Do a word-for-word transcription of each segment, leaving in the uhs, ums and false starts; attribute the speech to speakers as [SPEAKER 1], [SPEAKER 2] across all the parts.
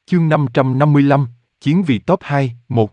[SPEAKER 1] Chương năm trăm năm mươi lăm, Chiến vì top hai, một.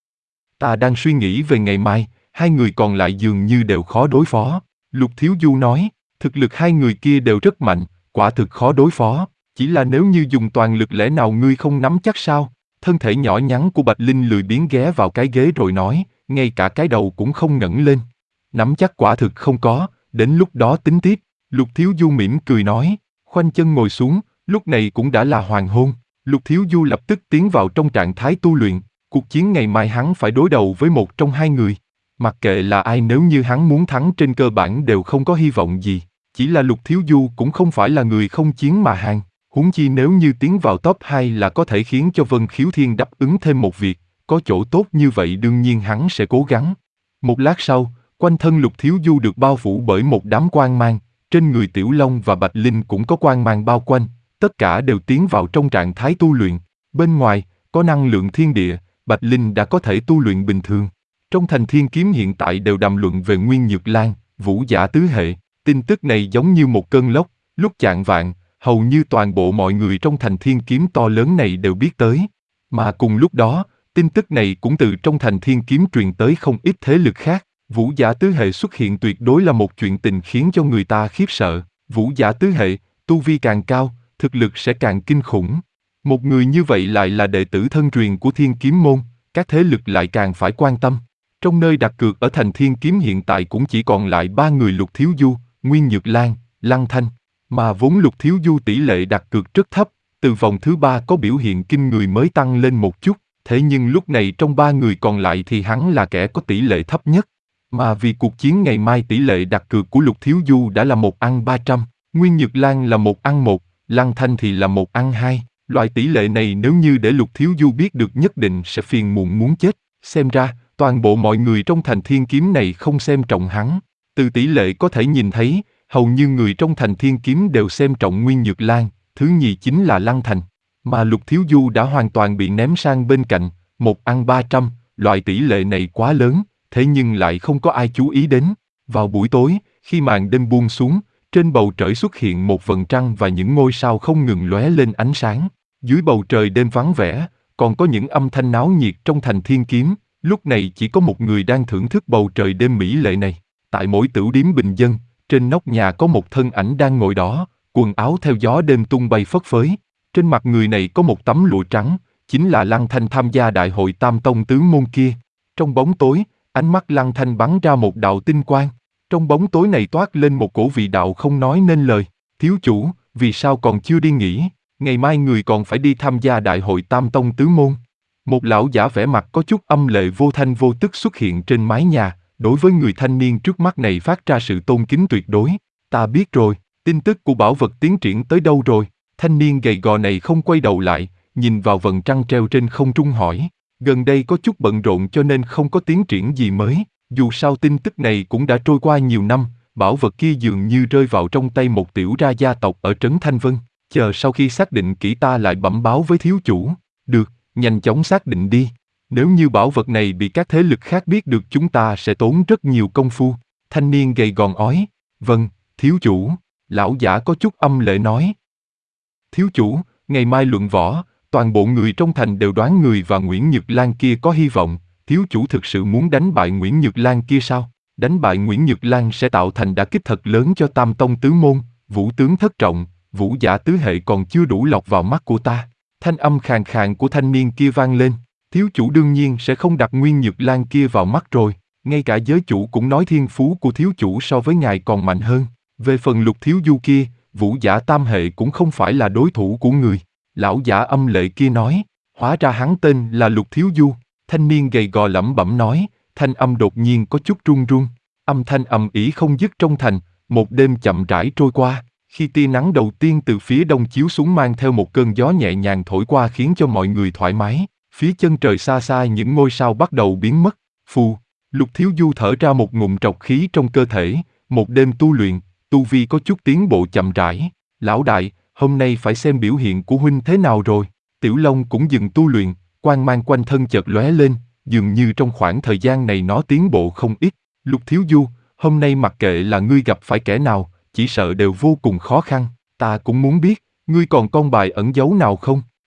[SPEAKER 1] Ta đang suy nghĩ về ngày mai, hai người còn lại dường như đều khó đối phó. Lục Thiếu Du nói, thực lực hai người kia đều rất mạnh, quả thực khó đối phó. Chỉ là nếu như dùng toàn lực lẽ nào ngươi không nắm chắc sao? Thân thể nhỏ nhắn của Bạch Linh lười biếng ghé vào cái ghế rồi nói, ngay cả cái đầu cũng không ngẩng lên. Nắm chắc quả thực không có, đến lúc đó tính tiếp. Lục Thiếu Du mỉm cười nói, khoanh chân ngồi xuống, lúc này cũng đã là hoàng hôn. Lục Thiếu Du lập tức tiến vào trong trạng thái tu luyện, cuộc chiến ngày mai hắn phải đối đầu với một trong hai người. Mặc kệ là ai, nếu như hắn muốn thắng trên cơ bản đều không có hy vọng gì. Chỉ là Lục Thiếu Du cũng không phải là người không chiến mà hàng, huống chi nếu như tiến vào top hai là có thể khiến cho Vân Khiếu Thiên đáp ứng thêm một việc, có chỗ tốt như vậy đương nhiên hắn sẽ cố gắng. Một lát sau, quanh thân Lục Thiếu Du được bao phủ bởi một đám quang mang, trên người Tiểu Long và Bạch Linh cũng có quang mang bao quanh. Tất cả đều tiến vào trong trạng thái tu luyện. Bên ngoài, có năng lượng thiên địa, Bạch Linh đã có thể tu luyện bình thường. Trong thành Thiên Kiếm hiện tại đều đàm luận về Nguyên Nhược Lan, Vũ Giả tứ hệ. Tin tức này giống như một cơn lốc, lúc chạng vạng, hầu như toàn bộ mọi người trong thành Thiên Kiếm to lớn này đều biết tới. Mà cùng lúc đó, tin tức này cũng từ trong thành Thiên Kiếm truyền tới không ít thế lực khác. Vũ Giả tứ hệ xuất hiện tuyệt đối là một chuyện tình khiến cho người ta khiếp sợ. Vũ Giả tứ hệ, tu vi càng cao, thực lực sẽ càng kinh khủng. Một người như vậy lại là đệ tử thân truyền của Thiên Kiếm môn, các thế lực lại càng phải quan tâm. Trong nơi đặt cược ở thành Thiên Kiếm hiện tại cũng chỉ còn lại ba người: Lục Thiếu Du, Nguyên Nhược Lan, Lăng Thanh. Mà vốn Lục Thiếu Du tỷ lệ đặt cược rất thấp, từ vòng thứ ba có biểu hiện kinh người mới tăng lên một chút. Thế nhưng lúc này trong ba người còn lại thì hắn là kẻ có tỷ lệ thấp nhất. Mà vì cuộc chiến ngày mai tỷ lệ đặt cược của Lục Thiếu Du đã là một ăn ba trăm, Nguyên Nhược Lan là một ăn một, Lăng Thanh thì là một ăn hai. Loại tỷ lệ này nếu như để Lục Thiếu Du biết được nhất định sẽ phiền muộn muốn chết. Xem ra, toàn bộ mọi người trong thành Thiên Kiếm này không xem trọng hắn. Từ tỷ lệ có thể nhìn thấy, hầu như người trong thành Thiên Kiếm đều xem trọng Nguyên Nhược Lan, thứ nhì chính là Lăng Thành. Mà Lục Thiếu Du đã hoàn toàn bị ném sang bên cạnh, một ăn ba trăm, loại tỷ lệ này quá lớn, thế nhưng lại không có ai chú ý đến. Vào buổi tối, khi màn đêm buông xuống, trên bầu trời xuất hiện một vầng trăng và những ngôi sao không ngừng lóe lên ánh sáng. Dưới bầu trời đêm vắng vẻ, còn có những âm thanh náo nhiệt trong thành Thiên Kiếm. Lúc này chỉ có một người đang thưởng thức bầu trời đêm mỹ lệ này. Tại mỗi tửu điếm bình dân, trên nóc nhà có một thân ảnh đang ngồi đó, quần áo theo gió đêm tung bay phất phới. Trên mặt người này có một tấm lụa trắng, chính là Lăng Thanh tham gia đại hội Tam Tông tứ môn kia. Trong bóng tối, ánh mắt Lăng Thanh bắn ra một đạo tinh quang. Trong bóng tối này toát lên một cổ vị đạo không nói nên lời. Thiếu chủ, vì sao còn chưa đi nghỉ? Ngày mai người còn phải đi tham gia đại hội Tam Tông tứ môn. Một lão giả vẻ mặt có chút âm lệ vô thanh vô tức xuất hiện trên mái nhà, đối với người thanh niên trước mắt này phát ra sự tôn kính tuyệt đối. Ta biết rồi, tin tức của bảo vật tiến triển tới đâu rồi? Thanh niên gầy gò này không quay đầu lại, nhìn vào vầng trăng treo trên không trung hỏi. Gần đây có chút bận rộn cho nên không có tiến triển gì mới. Dù sao tin tức này cũng đã trôi qua nhiều năm, bảo vật kia dường như rơi vào trong tay một tiểu ra gia tộc ở trấn Thanh Vân. Chờ sau khi xác định kỹ ta lại bẩm báo với thiếu chủ. Được, nhanh chóng xác định đi. Nếu như bảo vật này bị các thế lực khác biết được chúng ta sẽ tốn rất nhiều công phu. Thanh niên gầy gòn ói. Vâng, thiếu chủ. Lão giả có chút âm lệ nói. Thiếu chủ, ngày mai luận võ, toàn bộ người trong thành đều đoán người và Nguyễn Nhược Lan kia có hy vọng. Thiếu chủ thực sự muốn đánh bại Nguyễn Nhược Lan kia sao? Đánh bại Nguyễn Nhược Lan sẽ tạo thành đả kích thật lớn cho Tam Tông tứ môn. Vũ tướng thất trọng, Vũ Giả tứ hệ còn chưa đủ lọt vào mắt của ta. Thanh âm khàn khàn của thanh niên kia vang lên. Thiếu chủ đương nhiên sẽ không đặt Nguyên Nhược Lan kia vào mắt rồi. Ngay cả giới chủ cũng nói thiên phú của thiếu chủ so với ngài còn mạnh hơn. Về phần Lục Thiếu Du kia, Vũ Giả tam hệ cũng không phải là đối thủ của người. Lão giả âm lệ kia nói. Hóa ra hắn tên là Lục Thiếu Du. Thanh niên gầy gò lẩm bẩm nói, thanh âm đột nhiên có chút run run. Âm thanh ầm ĩ không dứt trong thành, một đêm chậm rãi trôi qua. Khi tia nắng đầu tiên từ phía đông chiếu xuống mang theo một cơn gió nhẹ nhàng thổi qua khiến cho mọi người thoải mái. Phía chân trời xa xa những ngôi sao bắt đầu biến mất. Phù, Lục Thiếu Du thở ra một ngụm trọc khí trong cơ thể. Một đêm tu luyện, tu vi có chút tiến bộ chậm rãi. Lão đại, hôm nay phải xem biểu hiện của huynh thế nào rồi. Tiểu Long cũng dừng tu luyện, quang mang quanh thân chợt lóe lên, dường như trong khoảng thời gian này nó tiến bộ không ít. Lục Thiếu Du, hôm nay mặc kệ là ngươi gặp phải kẻ nào, chỉ sợ đều vô cùng khó khăn. Ta cũng muốn biết, ngươi còn con bài ẩn giấu nào không?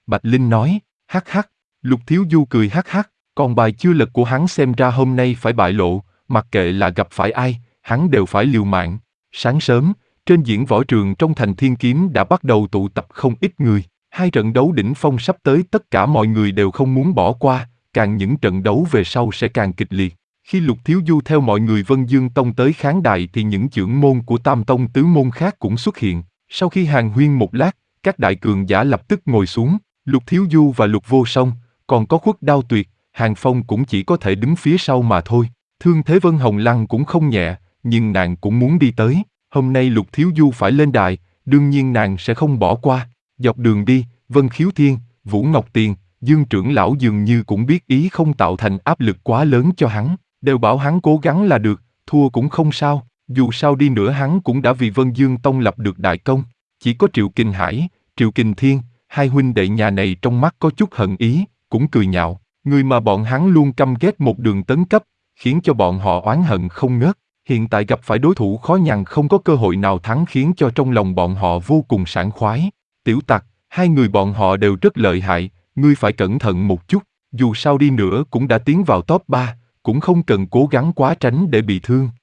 [SPEAKER 1] Bạch Linh nói, hắc hắc. Lục Thiếu Du cười hắc hắc, còn bài chưa lật của hắn xem ra hôm nay phải bại lộ, mặc kệ là gặp phải ai, hắn đều phải liều mạng. Sáng sớm, trên diễn võ trường trong thành Thiên Kiếm đã bắt đầu tụ tập không ít người. Hai trận đấu đỉnh phong sắp tới tất cả mọi người đều không muốn bỏ qua, càng những trận đấu về sau sẽ càng kịch liệt. Khi Lục Thiếu Du theo mọi người Vân Dương Tông tới khán đài thì những chưởng môn của Tam Tông tứ môn khác cũng xuất hiện. Sau khi hàn huyên một lát, các đại cường giả lập tức ngồi xuống, Lục Thiếu Du và Lục Vô Song, còn có Khuất Đao Tuyệt, Hàn Phong cũng chỉ có thể đứng phía sau mà thôi. Thương thế Vân Hồng Lăng cũng không nhẹ, nhưng nàng cũng muốn đi tới. Hôm nay Lục Thiếu Du phải lên đài, đương nhiên nàng sẽ không bỏ qua. Dọc đường đi, Vân Khiếu Thiên, Vũ Ngọc Tiền, Dương trưởng lão dường như cũng biết ý không tạo thành áp lực quá lớn cho hắn, đều bảo hắn cố gắng là được, thua cũng không sao, dù sao đi nữa hắn cũng đã vì Vân Dương Tông lập được đại công. Chỉ có Triệu Kình Hải, Triệu Kình Thiên, hai huynh đệ nhà này trong mắt có chút hận ý, cũng cười nhạo, người mà bọn hắn luôn căm ghét một đường tấn cấp, khiến cho bọn họ oán hận không ngớt. Hiện tại gặp phải đối thủ khó nhằn không có cơ hội nào thắng khiến cho trong lòng bọn họ vô cùng sảng khoái. Tiểu Tặc, hai người bọn họ đều rất lợi hại, ngươi phải cẩn thận một chút, dù sao đi nữa cũng đã tiến vào top ba, cũng không cần cố gắng quá tránh để bị thương.